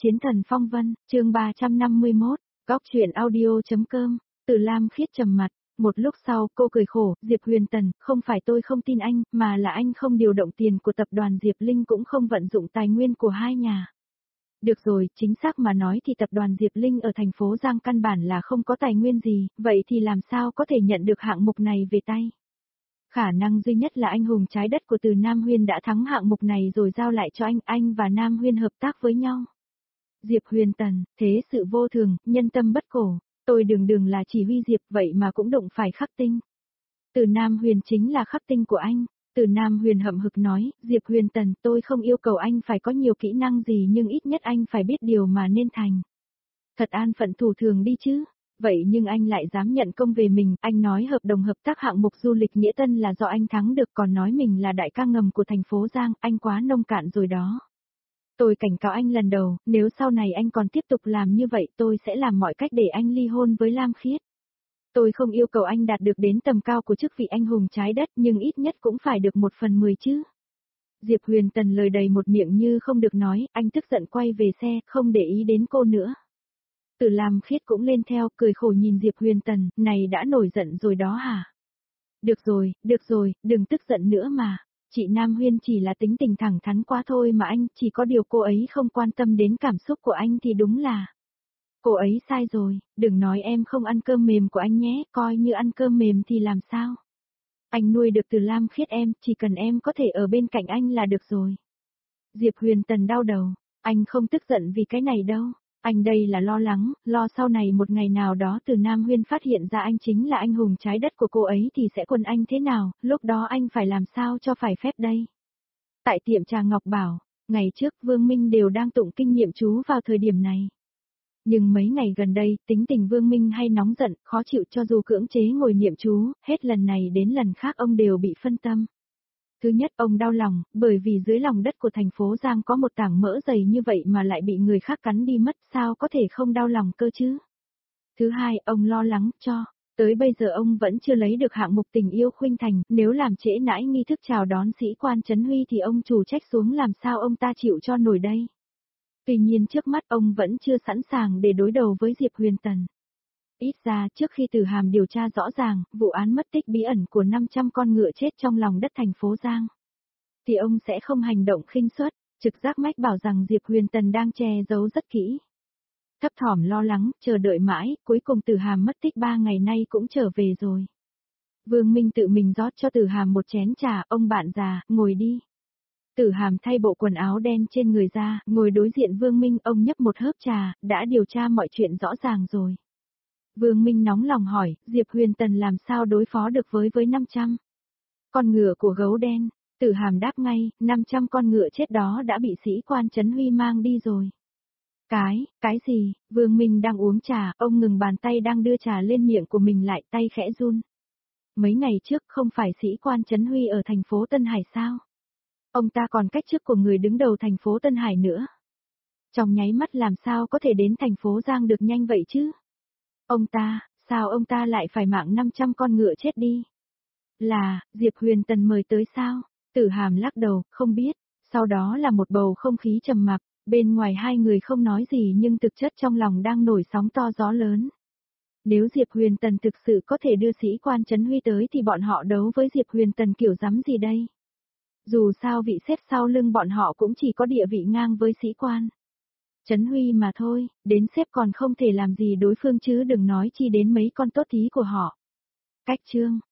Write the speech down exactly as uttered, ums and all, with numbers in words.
Chiến thần phong vân, chương ba trăm năm mươi mốt, góc truyện audio.com, Từ Lam Khiết trầm mặt, một lúc sau cô cười khổ, Diệp Huyền Tần, không phải tôi không tin anh, mà là anh không điều động tiền của tập đoàn Diệp Linh cũng không vận dụng tài nguyên của hai nhà. Được rồi, chính xác mà nói thì tập đoàn Diệp Linh ở thành phố Giang căn bản là không có tài nguyên gì, vậy thì làm sao có thể nhận được hạng mục này về tay? Khả năng duy nhất là anh hùng trái đất của Từ Nam Huyên đã thắng hạng mục này rồi giao lại cho anh, anh và Nam Huyên hợp tác với nhau. Diệp Huyền Tần, thế sự vô thường, nhân tâm bất cổ, tôi đường đường là chỉ huy Diệp vậy mà cũng đụng phải khắc tinh. Từ Nam Huyền chính là khắc tinh của anh. Từ Nam Huyền hậm hực nói, Diệp Huyền Tần, tôi không yêu cầu anh phải có nhiều kỹ năng gì nhưng ít nhất anh phải biết điều mà nên thành. Thật an phận thủ thường đi chứ. Vậy nhưng anh lại dám nhận công về mình, anh nói hợp đồng hợp tác hạng mục du lịch Nghĩa Tân là do anh thắng được, còn nói mình là đại ca ngầm của thành phố Giang, anh quá nông cạn rồi đó. Tôi cảnh cáo anh lần đầu, nếu sau này anh còn tiếp tục làm như vậy tôi sẽ làm mọi cách để anh ly hôn với Lam Khiết. Tôi không yêu cầu anh đạt được đến tầm cao của chức vị anh hùng trái đất nhưng ít nhất cũng phải được một phần mười chứ. Diệp Huyền Tần lời đầy một miệng như không được nói, anh tức giận quay về xe, không để ý đến cô nữa. Từ Lam Khiết cũng lên theo, cười khổ nhìn Diệp Huyền Tần, này đã nổi giận rồi đó hả? Được rồi, được rồi, đừng tức giận nữa mà. Chị Nam Huyên chỉ là tính tình thẳng thắn quá thôi mà anh, chỉ có điều cô ấy không quan tâm đến cảm xúc của anh thì đúng là. Cô ấy sai rồi, đừng nói em không ăn cơm mềm của anh nhé, coi như ăn cơm mềm thì làm sao? Anh nuôi được Từ Lam Khiết em, chỉ cần em có thể ở bên cạnh anh là được rồi. Diệp Huyền Tần đau đầu, anh không tức giận vì cái này đâu. Anh đây là lo lắng, lo sau này một ngày nào đó Từ Nam Huyên phát hiện ra anh chính là anh hùng trái đất của cô ấy thì sẽ quần anh thế nào, lúc đó anh phải làm sao cho phải phép đây. Tại tiệm trà Ngọc Bảo, ngày trước Vương Minh đều đang tụng kinh nghiệm chú vào thời điểm này. Nhưng mấy ngày gần đây, tính tình Vương Minh hay nóng giận, khó chịu cho dù cưỡng chế ngồi niệm chú, hết lần này đến lần khác ông đều bị phân tâm. Thứ nhất, ông đau lòng, bởi vì dưới lòng đất của thành phố Giang có một tảng mỡ dày như vậy mà lại bị người khác cắn đi mất, sao có thể không đau lòng cơ chứ? Thứ hai, ông lo lắng cho, tới bây giờ ông vẫn chưa lấy được hạng mục tình yêu khuynh thành, nếu làm trễ nãi nghi thức chào đón sĩ quan Trấn Huy thì ông chủ trách xuống làm sao ông ta chịu cho nổi đây? Tuy nhiên trước mắt ông vẫn chưa sẵn sàng để đối đầu với Diệp Huyền Tần. Ít ra trước khi Tử Hàm điều tra rõ ràng, vụ án mất tích bí ẩn của năm trăm con ngựa chết trong lòng đất thành phố Giang, thì ông sẽ không hành động khinh suất, trực giác mách bảo rằng Diệp Huyền Tần đang che giấu rất kỹ. Thấp thỏm lo lắng, chờ đợi mãi, cuối cùng Tử Hàm mất tích ba ngày nay cũng trở về rồi. Vương Minh tự mình rót cho Tử Hàm một chén trà, ông bạn già, ngồi đi. Tử Hàm thay bộ quần áo đen trên người ra, ngồi đối diện Vương Minh, ông nhấp một hớp trà, đã điều tra mọi chuyện rõ ràng rồi. Vương Minh nóng lòng hỏi, Diệp Huyền Tần làm sao đối phó được với với năm trăm con ngựa của gấu đen? Tử Hàm đáp ngay, năm trăm con ngựa chết đó đã bị sĩ quan Trấn Huy mang đi rồi. Cái, cái gì? Vương Minh đang uống trà, ông ngừng bàn tay đang đưa trà lên miệng của mình lại, tay khẽ run. Mấy ngày trước không phải sĩ quan Trấn Huy ở thành phố Tân Hải sao? Ông ta còn cách chức của người đứng đầu thành phố Tân Hải nữa. Trong nháy mắt làm sao có thể đến thành phố Giang được nhanh vậy chứ? Ông ta, sao ông ta lại phải mạng năm trăm con ngựa chết đi? Là, Diệp Huyền Tần mời tới sao? Tử Hàm lắc đầu, không biết. Sau đó là một bầu không khí trầm mặc, bên ngoài hai người không nói gì nhưng thực chất trong lòng đang nổi sóng to gió lớn. Nếu Diệp Huyền Tần thực sự có thể đưa sĩ quan Trấn Huy tới thì bọn họ đấu với Diệp Huyền Tần kiểu rắm gì đây? Dù sao vị sếp sau lưng bọn họ cũng chỉ có địa vị ngang với sĩ quan Trấn Huy mà thôi, đến sếp còn không thể làm gì đối phương chứ đừng nói chi đến mấy con tốt thí của họ. Cách chương,